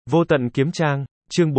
Vô tận kiếm trang, chương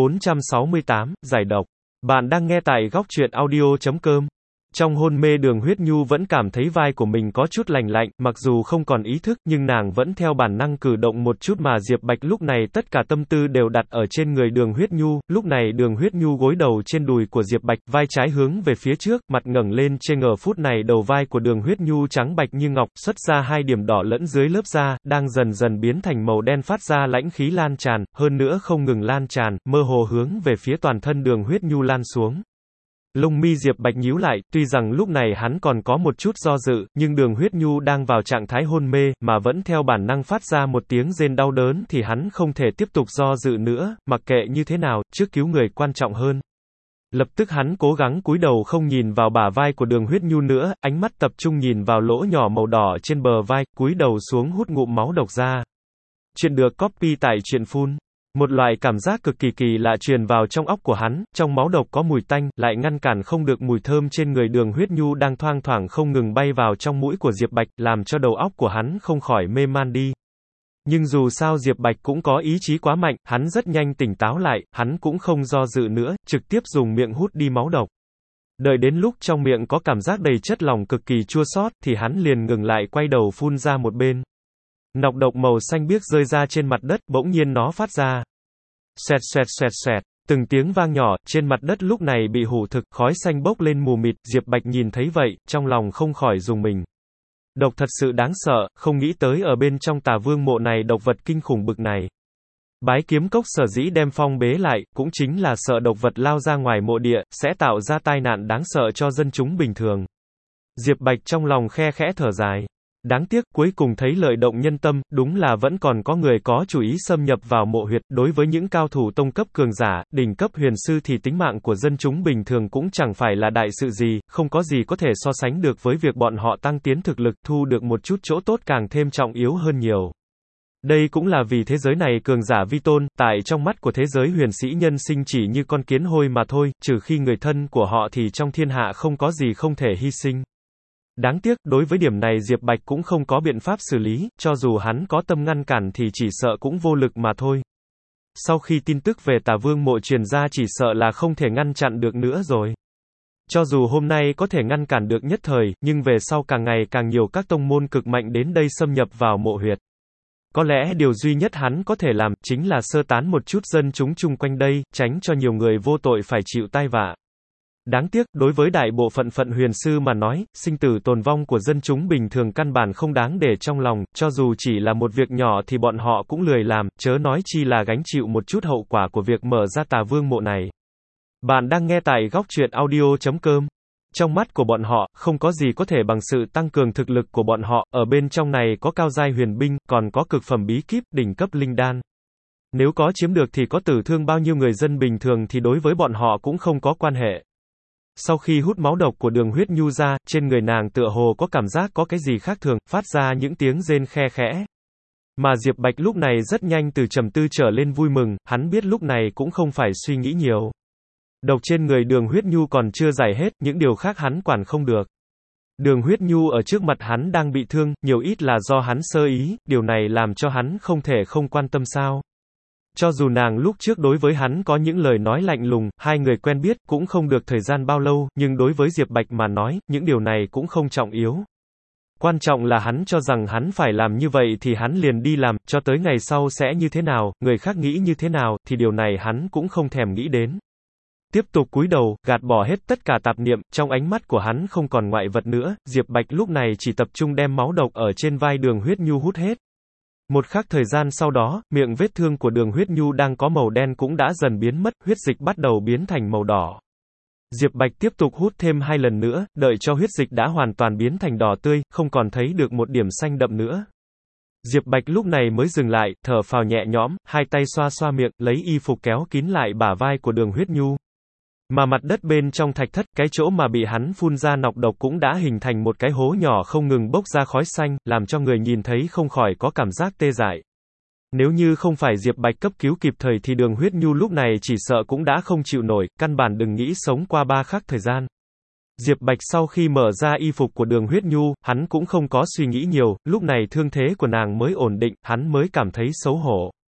468, giải độc. Bạn đang nghe tại góc truyện audio.com. Trong hôn mê Đường Huyết Nhu vẫn cảm thấy vai của mình có chút lành lạnh, mặc dù không còn ý thức, nhưng nàng vẫn theo bản năng cử động một chút mà Diệp Bạch lúc này tất cả tâm tư đều đặt ở trên người Đường Huyết Nhu, lúc này Đường Huyết Nhu gối đầu trên đùi của Diệp Bạch, vai trái hướng về phía trước, mặt ngẩng lên trên ngờ phút này đầu vai của Đường Huyết Nhu trắng bạch như ngọc, xuất ra hai điểm đỏ lẫn dưới lớp da, đang dần dần biến thành màu đen phát ra lãnh khí lan tràn, hơn nữa không ngừng lan tràn, mơ hồ hướng về phía toàn thân Đường Huyết Nhu lan xuống. Lông mi Diệp Bạch nhíu lại, tuy rằng lúc này hắn còn có một chút do dự, nhưng Đường Huyết Nhu đang vào trạng thái hôn mê, mà vẫn theo bản năng phát ra một tiếng rên đau đớn thì hắn không thể tiếp tục do dự nữa, mặc kệ như thế nào, trước cứu người quan trọng hơn. Lập tức hắn cố gắng cúi đầu không nhìn vào bả vai của Đường Huyết Nhu nữa, ánh mắt tập trung nhìn vào lỗ nhỏ màu đỏ trên bờ vai, cúi đầu xuống hút ngụm máu độc ra. Chuyện được copy tại truyện phun. Một loại cảm giác cực kỳ lạ truyền vào trong óc của hắn, trong máu độc có mùi tanh, lại ngăn cản không được mùi thơm trên người Đường Huyết Nhu đang thoang thoảng không ngừng bay vào trong mũi của Diệp Bạch, làm cho đầu óc của hắn không khỏi mê man đi. Nhưng dù sao Diệp Bạch cũng có ý chí quá mạnh, hắn rất nhanh tỉnh táo lại, hắn cũng không do dự nữa, trực tiếp dùng miệng hút đi máu độc. Đợi đến lúc trong miệng có cảm giác đầy chất lỏng cực kỳ chua xót, thì hắn liền ngừng lại quay đầu phun ra một bên. Nọc độc màu xanh biếc rơi ra trên mặt đất, bỗng nhiên nó phát ra. Xoẹt xoẹt xoẹt xoẹt, từng tiếng vang nhỏ, trên mặt đất lúc này bị hủ thực, khói xanh bốc lên mù mịt, Diệp Bạch nhìn thấy vậy, trong lòng không khỏi rùng mình. Độc thật sự đáng sợ, không nghĩ tới ở bên trong Tà Vương mộ này độc vật kinh khủng bực này. Bái Kiếm Cốc sở dĩ đem phong bế lại, cũng chính là sợ độc vật lao ra ngoài mộ địa, sẽ tạo ra tai nạn đáng sợ cho dân chúng bình thường. Diệp Bạch trong lòng khe khẽ thở dài. Đáng tiếc, cuối cùng thấy lợi động nhân tâm, đúng là vẫn còn có người có chủ ý xâm nhập vào mộ huyệt, đối với những cao thủ tông cấp cường giả, đỉnh cấp huyền sư thì tính mạng của dân chúng bình thường cũng chẳng phải là đại sự gì, không có gì có thể so sánh được với việc bọn họ tăng tiến thực lực, thu được một chút chỗ tốt càng thêm trọng yếu hơn nhiều. Đây cũng là vì thế giới này cường giả vi tôn, tại trong mắt của thế giới huyền sĩ nhân sinh chỉ như con kiến hôi mà thôi, trừ khi người thân của họ thì trong thiên hạ không có gì không thể hy sinh. Đáng tiếc, đối với điểm này Diệp Bạch cũng không có biện pháp xử lý, cho dù hắn có tâm ngăn cản thì chỉ sợ cũng vô lực mà thôi. Sau khi tin tức về Tà Vương mộ truyền ra chỉ sợ là không thể ngăn chặn được nữa rồi. Cho dù hôm nay có thể ngăn cản được nhất thời, nhưng về sau càng ngày càng nhiều các tông môn cực mạnh đến đây xâm nhập vào mộ huyệt. Có lẽ điều duy nhất hắn có thể làm, chính là sơ tán một chút dân chúng chung quanh đây, tránh cho nhiều người vô tội phải chịu tai vạ. Đáng tiếc, đối với đại bộ phận huyền sư mà nói, sinh tử tồn vong của dân chúng bình thường căn bản không đáng để trong lòng, cho dù chỉ là một việc nhỏ thì bọn họ cũng lười làm, chớ nói chi là gánh chịu một chút hậu quả của việc mở ra Tà Vương mộ này. Bạn đang nghe tại góc truyện audio.com. Trong mắt của bọn họ, không có gì có thể bằng sự tăng cường thực lực của bọn họ, ở bên trong này có cao giai huyền binh, còn có cực phẩm bí kíp, đỉnh cấp linh đan. Nếu có chiếm được thì có tử thương bao nhiêu người dân bình thường thì đối với bọn họ cũng không có quan hệ. Sau khi hút máu độc của Đường Huyết Nhu ra, trên người nàng tựa hồ có cảm giác có cái gì khác thường, phát ra những tiếng rên khe khẽ. Mà Diệp Bạch lúc này rất nhanh từ trầm tư trở lên vui mừng, hắn biết lúc này cũng không phải suy nghĩ nhiều. Độc trên người Đường Huyết Nhu còn chưa giải hết, những điều khác hắn quản không được. Đường Huyết Nhu ở trước mặt hắn đang bị thương, nhiều ít là do hắn sơ ý, điều này làm cho hắn không thể không quan tâm sao. Cho dù nàng lúc trước đối với hắn có những lời nói lạnh lùng, hai người quen biết, cũng không được thời gian bao lâu, nhưng đối với Diệp Bạch mà nói, những điều này cũng không trọng yếu. Quan trọng là hắn cho rằng hắn phải làm như vậy thì hắn liền đi làm, cho tới ngày sau sẽ như thế nào, người khác nghĩ như thế nào, thì điều này hắn cũng không thèm nghĩ đến. Tiếp tục cúi đầu, gạt bỏ hết tất cả tạp niệm, trong ánh mắt của hắn không còn ngoại vật nữa, Diệp Bạch lúc này chỉ tập trung đem máu độc ở trên vai Đường Huyết Nhu hút hết. Một khắc thời gian sau đó, miệng vết thương của Đường Huyết Nhu đang có màu đen cũng đã dần biến mất, huyết dịch bắt đầu biến thành màu đỏ. Diệp Bạch tiếp tục hút thêm 2 lần nữa, đợi cho huyết dịch đã hoàn toàn biến thành đỏ tươi, không còn thấy được một điểm xanh đậm nữa. Diệp Bạch lúc này mới dừng lại, thở phào nhẹ nhõm, hai tay xoa xoa miệng, lấy y phục kéo kín lại bả vai của Đường Huyết Nhu. Mà mặt đất bên trong thạch thất, cái chỗ mà bị hắn phun ra nọc độc cũng đã hình thành một cái hố nhỏ không ngừng bốc ra khói xanh, làm cho người nhìn thấy không khỏi có cảm giác tê dại. Nếu như không phải Diệp Bạch cấp cứu kịp thời thì Đường Huyết Nhu lúc này chỉ sợ cũng đã không chịu nổi, căn bản đừng nghĩ sống qua 3 khắc thời gian. Diệp Bạch sau khi mở ra y phục của Đường Huyết Nhu, hắn cũng không có suy nghĩ nhiều, lúc này thương thế của nàng mới ổn định, hắn mới cảm thấy xấu hổ.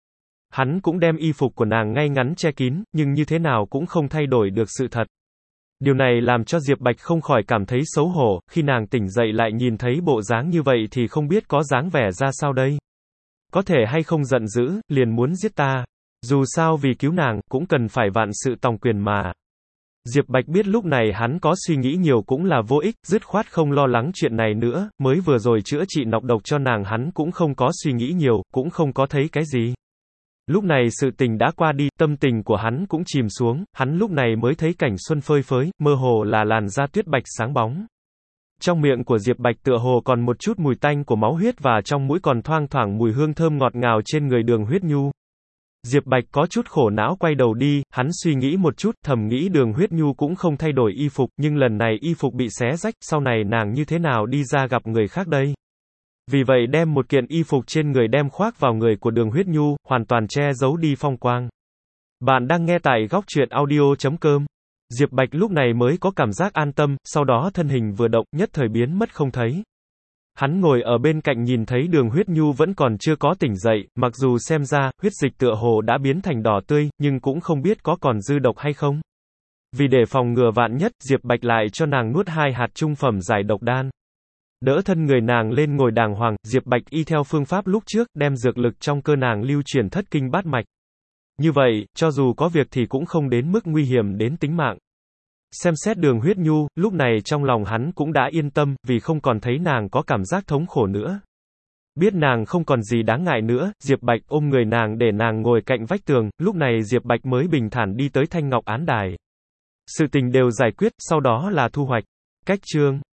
Hắn cũng đem y phục của nàng ngay ngắn che kín, nhưng như thế nào cũng không thay đổi được sự thật. Điều này làm cho Diệp Bạch không khỏi cảm thấy xấu hổ, khi nàng tỉnh dậy lại nhìn thấy bộ dáng như vậy thì không biết có dáng vẻ ra sao đây. Có thể hay không giận dữ, liền muốn giết ta. Dù sao vì cứu nàng, cũng cần phải vạn sự tòng quyền mà. Diệp Bạch biết lúc này hắn có suy nghĩ nhiều cũng là vô ích, dứt khoát không lo lắng chuyện này nữa, mới vừa rồi chữa trị nọc độc cho nàng hắn cũng không có suy nghĩ nhiều, cũng không có thấy cái gì. Lúc này sự tình đã qua đi, tâm tình của hắn cũng chìm xuống, hắn lúc này mới thấy cảnh xuân phơi phới, mơ hồ là làn da tuyết bạch sáng bóng. Trong miệng của Diệp Bạch tựa hồ còn một chút mùi tanh của máu huyết và trong mũi còn thoang thoảng mùi hương thơm ngọt ngào trên người Đường Huyết Nhu. Diệp Bạch có chút khổ não quay đầu đi, hắn suy nghĩ một chút, thầm nghĩ Đường Huyết Nhu cũng không thay đổi y phục, nhưng lần này y phục bị xé rách, sau này nàng như thế nào đi ra gặp người khác đây? Vì vậy đem một kiện y phục trên người đem khoác vào người của Đường Huyết Nhu, hoàn toàn che giấu đi phong quang. Bạn đang nghe tại góc truyện audio.com. Diệp Bạch lúc này mới có cảm giác an tâm, sau đó thân hình vừa động, nhất thời biến mất không thấy. Hắn ngồi ở bên cạnh nhìn thấy Đường Huyết Nhu vẫn còn chưa có tỉnh dậy, mặc dù xem ra, huyết dịch tựa hồ đã biến thành đỏ tươi, nhưng cũng không biết có còn dư độc hay không. Vì để phòng ngừa vạn nhất, Diệp Bạch lại cho nàng nuốt 2 hạt trung phẩm giải độc đan. Đỡ thân người nàng lên ngồi đàng hoàng, Diệp Bạch y theo phương pháp lúc trước, đem dược lực trong cơ nàng lưu chuyển thất kinh bát mạch. Như vậy, cho dù có việc thì cũng không đến mức nguy hiểm đến tính mạng. Xem xét Đường Huyết Nhu, lúc này trong lòng hắn cũng đã yên tâm, vì không còn thấy nàng có cảm giác thống khổ nữa. Biết nàng không còn gì đáng ngại nữa, Diệp Bạch ôm người nàng để nàng ngồi cạnh vách tường, lúc này Diệp Bạch mới bình thản đi tới Thanh Ngọc Án Đài. Sự tình đều giải quyết, sau đó là thu hoạch. Cách chương